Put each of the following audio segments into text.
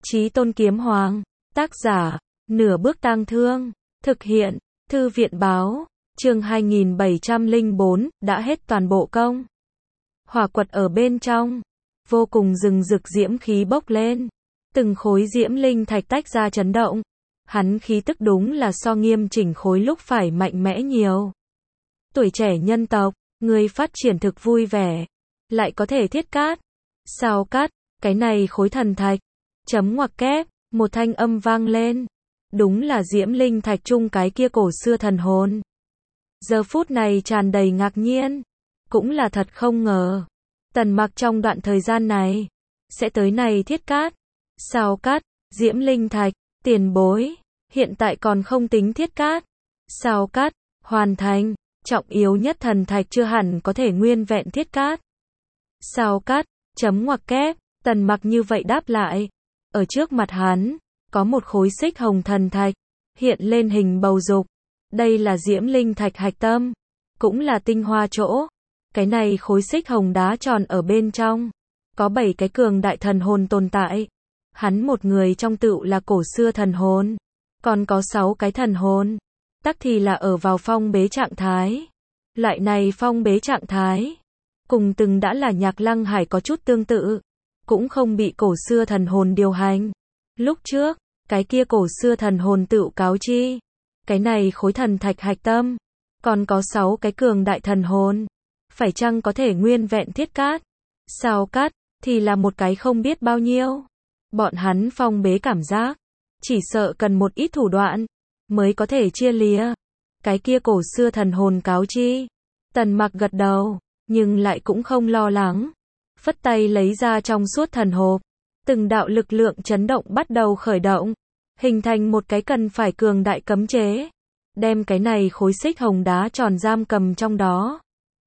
Chí Tôn Kiếm Hoàng. Tác giả, Nửa Bước Tang Thương. Thực hiện, Thư viện báo. Chương 2704, đã hết toàn bộ công. Hỏa quật ở bên trong, vô cùng rừng rực diễm khí bốc lên. Từng khối diễm linh thạch tách ra chấn động. Hắn khí tức đúng là so nghiêm chỉnh khối lúc phải mạnh mẽ nhiều. Tuổi trẻ nhân tộc, người phát triển thực vui vẻ. Lại có thể thiết cát. Sao cát, cái này khối thần thạch. Chấm ngoặc kép, một thanh âm vang lên. Đúng là diễm linh thạch chung cái kia cổ xưa thần hồn. Giờ phút này tràn đầy ngạc nhiên. Cũng là thật không ngờ. Tần Mặc trong đoạn thời gian này, sẽ tới này thiết cát. Sao cát, diễm linh thạch, tiền bối. Hiện tại còn không tính thiết cát. Sao cát, hoàn thành. Trọng yếu nhất thần thạch chưa hẳn có thể nguyên vẹn thiết cát. Sao cát, chấm ngoặc kép, Tần Mặc như vậy đáp lại. Ở trước mặt hắn, có một khối xích hồng thần thạch, hiện lên hình bầu dục. Đây là diễm linh thạch hạch tâm, cũng là tinh hoa chỗ. Cái này khối xích hồng đá tròn ở bên trong, có 7 cái cường đại thần hồn tồn tại. Hắn một người trong tựu là cổ xưa thần hồn, còn có 6 cái thần hồn, tắc thì là ở vào phong bế trạng thái. Loại này phong bế trạng thái, cùng từng đã là Nhạc Lăng Hải có chút tương tự, cũng không bị cổ xưa thần hồn điều hành. Lúc trước, cái kia cổ xưa thần hồn tựu cáo chi, cái này khối thần thạch hạch tâm, còn có 6 cái cường đại thần hồn, phải chăng có thể nguyên vẹn thiết cát? Sao cát, thì là một cái không biết bao nhiêu. Bọn hắn phong bế cảm giác, chỉ sợ cần một ít thủ đoạn, mới có thể chia lìa. Cái kia cổ xưa thần hồn cáo chi. Tần Mặc gật đầu, nhưng lại cũng không lo lắng. Phất tay lấy ra trong suốt thần hộp. Từng đạo lực lượng chấn động bắt đầu khởi động, hình thành một cái cần phải cường đại cấm chế, đem cái này khối xích hồng đá tròn giam cầm trong đó.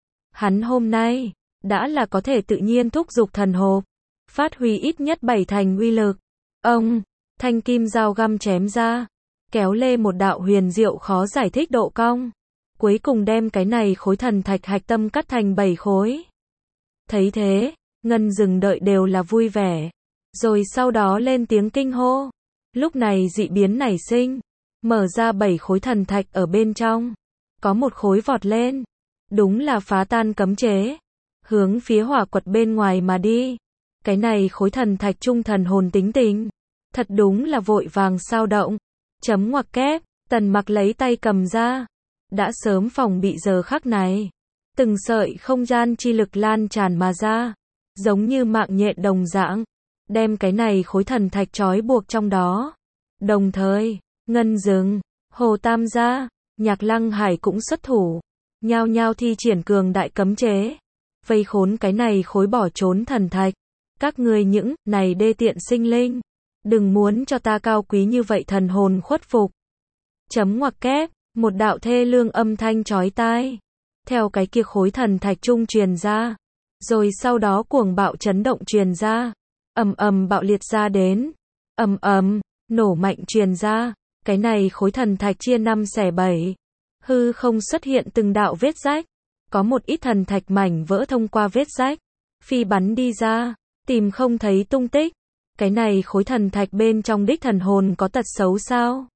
Hắn hôm nay, đã là có thể tự nhiên thúc giục thần hộp, phát huy ít nhất 7 thành uy lực. Ông, thanh kim dao găm chém ra, kéo lê một đạo huyền diệu khó giải thích độ cong, cuối cùng đem cái này khối thần thạch hạch tâm cắt thành 7 khối. Thấy thế, Ngân Dừng đợi đều là vui vẻ. Rồi sau đó lên tiếng kinh hô. Lúc này dị biến nảy sinh, mở ra 7 khối thần thạch ở bên trong. Có một khối vọt lên, đúng là phá tan cấm chế, hướng phía hỏa quật bên ngoài mà đi. Cái này khối thần thạch trung thần hồn tính tình, thật đúng là vội vàng sao động. Chấm ngoặc kép, Tần Mặc lấy tay cầm ra, đã sớm phòng bị giờ khắc này. Từng sợi không gian chi lực lan tràn mà ra, giống như mạng nhện đồng dạng, đem cái này khối thần thạch trói buộc trong đó. Đồng thời, Ngân Dừng, Hồ Tam gia, Nhạc Lăng Hải cũng xuất thủ, nhao nhao thi triển cường đại cấm chế, vây khốn cái này khối bỏ trốn thần thạch. Các ngươi những này đê tiện sinh linh, đừng muốn cho ta cao quý như vậy thần hồn khuất phục. Chấm ngoặc kép, một đạo thê lương âm thanh chói tai, theo cái kia khối thần thạch trung truyền ra, rồi sau đó cuồng bạo chấn động truyền ra. Ầm ầm bạo liệt ra đến, ầm ầm, nổ mạnh truyền ra, cái này khối thần thạch chia 5 xẻ 7. Hư không xuất hiện từng đạo vết rách, có một ít thần thạch mảnh vỡ thông qua vết rách, phi bắn đi ra, tìm không thấy tung tích. Cái này khối thần thạch bên trong đích thần hồn có tật xấu sao?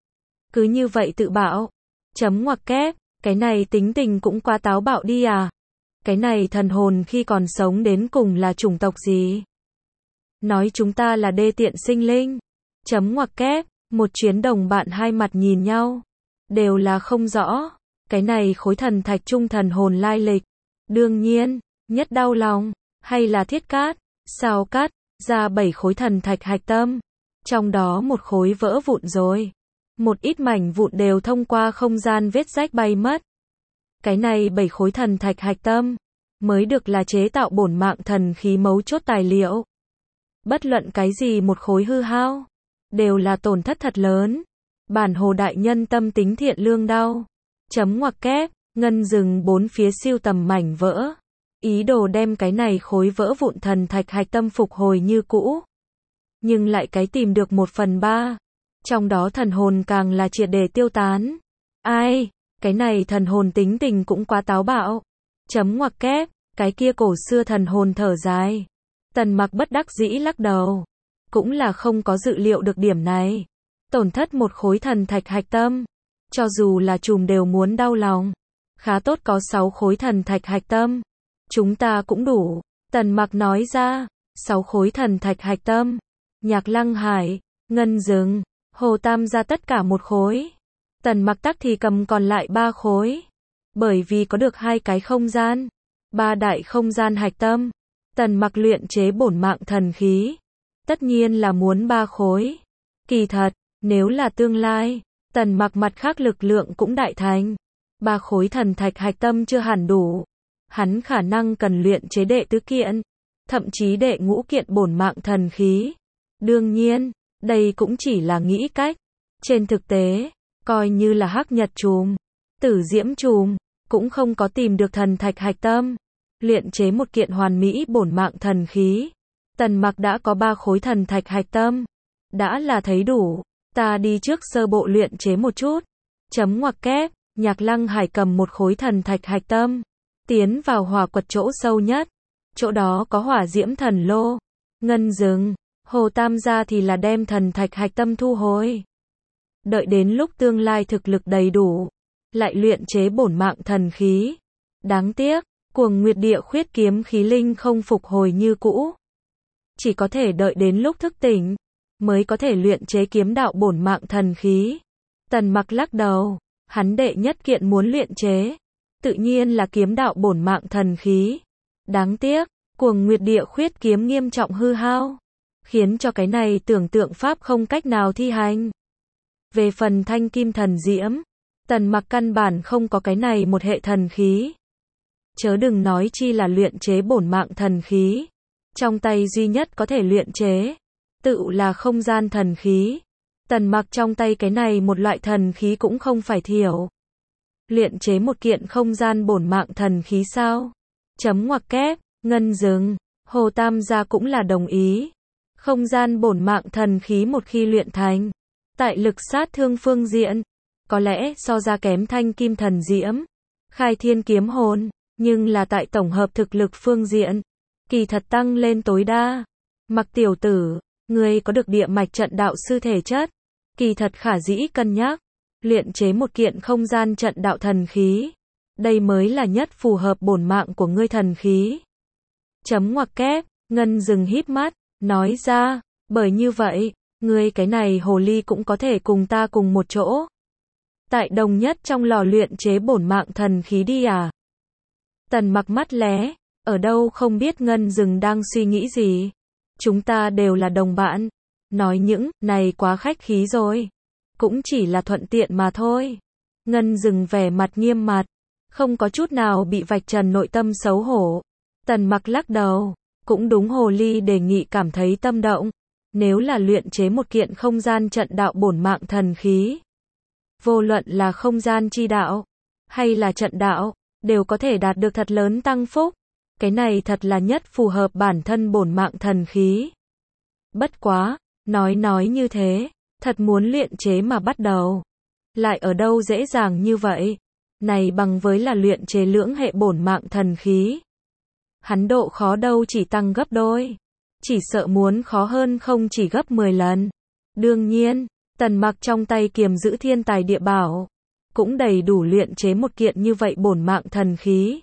Cứ như vậy tự bạo. Chấm ngoặc kép, cái này tính tình cũng quá táo bạo đi à? Cái này thần hồn khi còn sống đến cùng là chủng tộc gì? Nói chúng ta là đê tiện sinh linh. Chấm ngoặc kép, một chuyến đồng bạn hai mặt nhìn nhau, đều là không rõ cái này khối thần thạch trung thần hồn lai lịch. Đương nhiên, nhất đau lòng, hay là thiết cát. Sao cát, ra 7 khối thần thạch hạch tâm, trong đó một khối vỡ vụn rồi, một ít mảnh vụn đều thông qua không gian vết rách bay mất. Cái này 7 khối thần thạch hạch tâm, mới được là chế tạo bổn mạng thần khí mấu chốt tài liệu. Bất luận cái gì một khối hư hao, đều là tổn thất thật lớn. Bản Hồ đại nhân tâm tính thiện lương đau. Chấm ngoặc kép, Ngân Dừng bốn phía siêu tầm mảnh vỡ, ý đồ đem cái này khối vỡ vụn thần thạch hạch tâm phục hồi như cũ. Nhưng lại cái tìm được 1/3, trong đó thần hồn càng là triệt để tiêu tán. Ai, cái này thần hồn tính tình cũng quá táo bạo. Chấm ngoặc kép, cái kia cổ xưa thần hồn thở dài. Tần Mặc bất đắc dĩ lắc đầu. cũng là không có dự liệu được điểm này. Tổn thất một khối thần thạch hạch tâm. Cho dù là trùm đều muốn đau lòng. Khá tốt có 6 khối thần thạch hạch tâm. Chúng ta cũng đủ. Tần Mặc nói ra. 6 khối thần thạch hạch tâm. Nhạc Lăng Hải, Ngân Dừng, Hồ Tam gia tất cả một khối. Tần Mặc tắc thì cầm còn lại 3 khối. Bởi vì có được 2 cái không gian. 3 đại không gian hạch tâm. Tần Mặc luyện chế bổn mạng thần khí. Tất nhiên là muốn 3 khối. Kỳ thật, nếu là tương lai, Tần Mặc mặt khác lực lượng cũng đại thành. 3 khối thần thạch hạch tâm chưa hẳn đủ. Hắn khả năng cần luyện chế đệ tứ kiện, thậm chí đệ ngũ kiện bổn mạng thần khí. Đương nhiên, đây cũng chỉ là nghĩ cách. Trên thực tế, coi như là Hắc Nhật Trùm, Tử Diễm Trùm, cũng không có tìm được thần thạch hạch tâm. Luyện chế một kiện hoàn mỹ bổn mạng thần khí. Tần Mặc đã có 3 khối thần thạch hạch tâm. Đã là thấy đủ. Ta đi trước sơ bộ luyện chế một chút. Chấm ngoặc kép, Nhạc Lăng Hải cầm một khối thần thạch hạch tâm. Tiến vào hỏa quật chỗ sâu nhất. Chỗ đó có hỏa diễm thần lô. Ngân Dừng, Hồ Tam gia thì là đem thần thạch hạch tâm thu hồi. Đợi đến lúc tương lai thực lực đầy đủ. Lại luyện chế bổn mạng thần khí. Đáng tiếc, Cuồng Nguyệt Địa Khuyết kiếm khí linh không phục hồi như cũ. Chỉ có thể đợi đến lúc thức tỉnh, mới có thể luyện chế kiếm đạo bổn mạng thần khí. Tần Mặc lắc đầu, hắn đệ nhất kiện muốn luyện chế, tự nhiên là kiếm đạo bổn mạng thần khí. Đáng tiếc, Cuồng Nguyệt Địa Khuyết kiếm nghiêm trọng hư hao, khiến cho cái này tưởng tượng pháp không cách nào thi hành. Về phần Thanh Kim Thần Diễm, Tần Mặc căn bản không có cái này một hệ thần khí. Chớ đừng nói chi là luyện chế bổn mạng thần khí. Trong tay duy nhất có thể luyện chế, tự là không gian thần khí. Tần Mặc trong tay cái này một loại thần khí cũng không phải thiểu. Luyện chế một kiện không gian bổn mạng thần khí sao? Chấm ngoặc kép, Ngân Dừng, Hồ Tam gia cũng là đồng ý. Không gian bổn mạng thần khí một khi luyện thành, tại lực sát thương phương diện, có lẽ so ra kém Thanh Kim Thần Diễm, Khai Thiên Kiếm Hồn, nhưng là tại tổng hợp thực lực phương diện, kỳ thật tăng lên tối đa. Mặc tiểu tử, ngươi có được địa mạch trận đạo sư thể chất, kỳ thật khả dĩ cân nhắc, luyện chế một kiện không gian trận đạo thần khí. Đây mới là nhất phù hợp bổn mạng của ngươi thần khí. Chấm ngoặc kép, Ngân Dừng híp mắt, nói ra, bởi như vậy, ngươi cái này hồ ly cũng có thể cùng ta cùng một chỗ. Tại đồng nhất trong lò luyện chế bổn mạng thần khí đi à? Tần Mặc mắt lé, ở đâu không biết Ngân Dừng đang suy nghĩ gì. Chúng ta đều là đồng bạn. Nói những này quá khách khí rồi. Cũng chỉ là thuận tiện mà thôi. Ngân Dừng vẻ mặt nghiêm mặt, không có chút nào bị vạch trần nội tâm xấu hổ. Tần Mặc lắc đầu, cũng đúng hồ ly đề nghị cảm thấy tâm động. Nếu là luyện chế một kiện không gian trận đạo bổn mạng thần khí, vô luận là không gian chi đạo, hay là trận đạo, đều có thể đạt được thật lớn tăng phúc. Cái này thật là nhất phù hợp bản thân bổn mạng thần khí. Bất quá, nói như thế, thật muốn luyện chế mà bắt đầu. Lại ở đâu dễ dàng như vậy. Này bằng với là luyện chế lưỡng hệ bổn mạng thần khí. Hắn độ khó đâu chỉ tăng gấp đôi. Chỉ sợ muốn khó hơn không chỉ gấp 10 lần. Đương nhiên, Tần Mặc trong tay kiềm giữ thiên tài địa bảo, cũng đầy đủ luyện chế một kiện như vậy bổn mạng thần khí.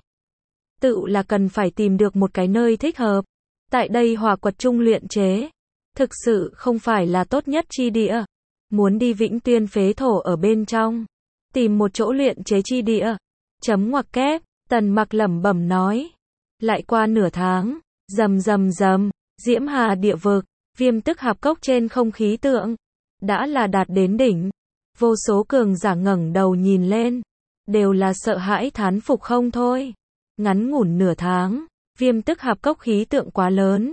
Tự là cần phải tìm được một cái nơi thích hợp. Tại đây hỏa quật trung luyện chế, thực sự không phải là tốt nhất chi địa. Muốn đi Vĩnh Tuyên phế thổ ở bên trong, tìm một chỗ luyện chế chi địa. Chấm ngoặc kép, Tần Mặc lẩm bẩm nói. Lại qua nửa tháng, rầm rầm rầm, Diễm Hà địa vực, Viêm Tức Hạp Cốc trên không khí tượng, đã là đạt đến đỉnh. Vô số cường giả ngẩng đầu nhìn lên, đều là sợ hãi thán phục không thôi. Ngắn ngủn nửa tháng, Viêm Tức Hạp Cốc khí tượng quá lớn,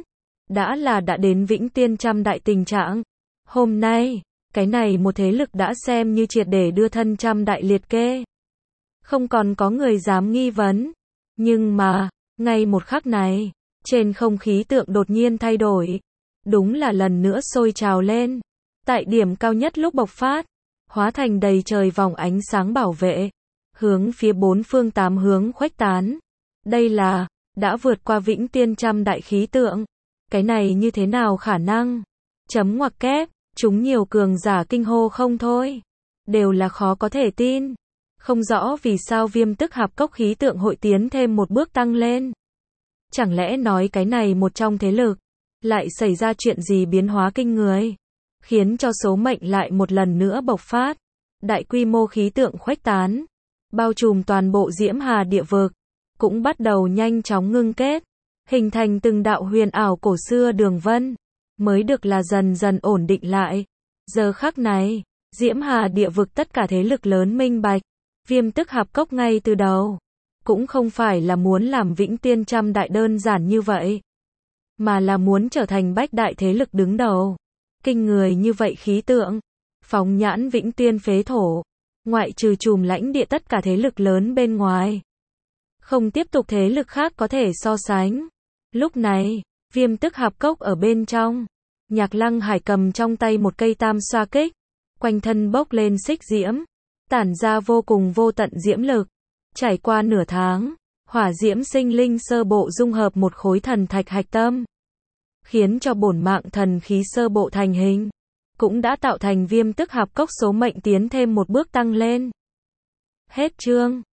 đã đến Vĩnh Tiên trăm đại tình trạng. Hôm nay, cái này một thế lực đã xem như triệt để đưa thân trăm đại liệt kê. Không còn có người dám nghi vấn. Nhưng mà, ngay một khắc này, trên không khí tượng đột nhiên thay đổi. Đúng là lần nữa sôi trào lên. Tại điểm cao nhất lúc bộc phát, hóa thành đầy trời vòng ánh sáng bảo vệ, hướng phía bốn phương tám hướng khuếch tán. Đây là, đã vượt qua Vĩnh Tiên trăm đại khí tượng. Cái này như thế nào khả năng? Chấm ngoặc kép, chúng nhiều cường giả kinh hô không thôi. Đều là khó có thể tin. Không rõ vì sao viêm tức hạp cốc khí tượng hội tiến thêm một bước tăng lên. Chẳng lẽ nói cái này một trong thế lực, lại xảy ra chuyện gì biến hóa kinh người, khiến cho số mệnh lại một lần nữa bộc phát. Đại quy mô khí tượng khuếch tán, bao trùm toàn bộ Diễm Hà địa vực, cũng bắt đầu nhanh chóng ngưng kết, hình thành từng đạo huyền ảo cổ xưa đường vân, mới được là dần dần ổn định lại. Giờ khắc này, Diễm Hà địa vực tất cả thế lực lớn minh bạch, viêm tức hạp cốc ngay từ đầu, cũng không phải là muốn làm Vĩnh Tiên trăm đại đơn giản như vậy, mà là muốn trở thành bách đại thế lực đứng đầu. Kinh người như vậy khí tượng, phóng nhãn Vĩnh Tiên phế thổ, ngoại trừ trùm lãnh địa tất cả thế lực lớn bên ngoài, không tiếp tục thế lực khác có thể so sánh. Lúc này, viêm tức hạp cốc ở bên trong, Nhạc Lăng Hải cầm trong tay một cây tam xoa kích, quanh thân bốc lên xích diễm, tản ra vô cùng vô tận diễm lực. Trải qua nửa tháng, hỏa diễm sinh linh sơ bộ dung hợp một khối thần thạch hạch tâm, khiến cho bổn mạng thần khí sơ bộ thành hình, cũng đã tạo thành viêm tức hạp cốc số mệnh tiến thêm một bước tăng lên. Hết chương.